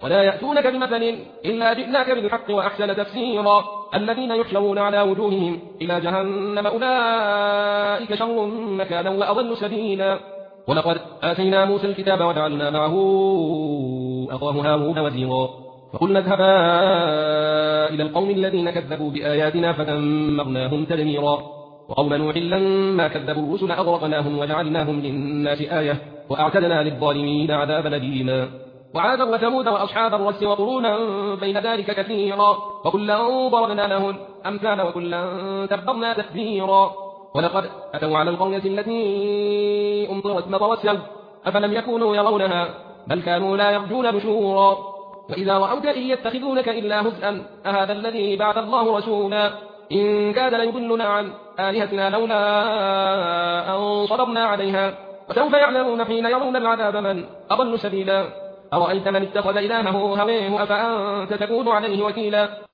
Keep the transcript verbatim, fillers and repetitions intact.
ولا يأتونك بمثل إلا جئناك بالحق وأحسن تفسيرا الذين يحشرون على وجوههم إلى جهنم أولئك شر مكانا وأضل سبيلا ولقد آتينا موسى الكتاب وجعلنا معه أخاه هارون وزيرا فقلنا اذهبا إلى القوم الذين كذبوا بآياتنا فدمرناهم تدميرا وقوم نوح لما كذبوا الرسل أغرقناهم وجعلناهم للناس آية وأعتدنا للظالمين عذابا أليما وعادا وثمود وأصحاب الرس وقرونا بين ذلك كثيرا وكلا ضربنا له الأمثال وكلا تبرنا تتبيرا ولقد أتوا على القرية التي أمطرت مطر السوء أفلم يكونوا يرونها بل كانوا لا يرجون نشورا وإذا رأوك إن يتخذونك إلا هزءا أهذا الذي بعث الله رسولا إن كاد ليضلنا عن آلهتنا لولا أن صبرنا عليها وسوف يعلمون حين يرون العذاب من أضل سبيلا أرأيت من اتخذ إلهه هويه أفأنت تكون عليه وكيلا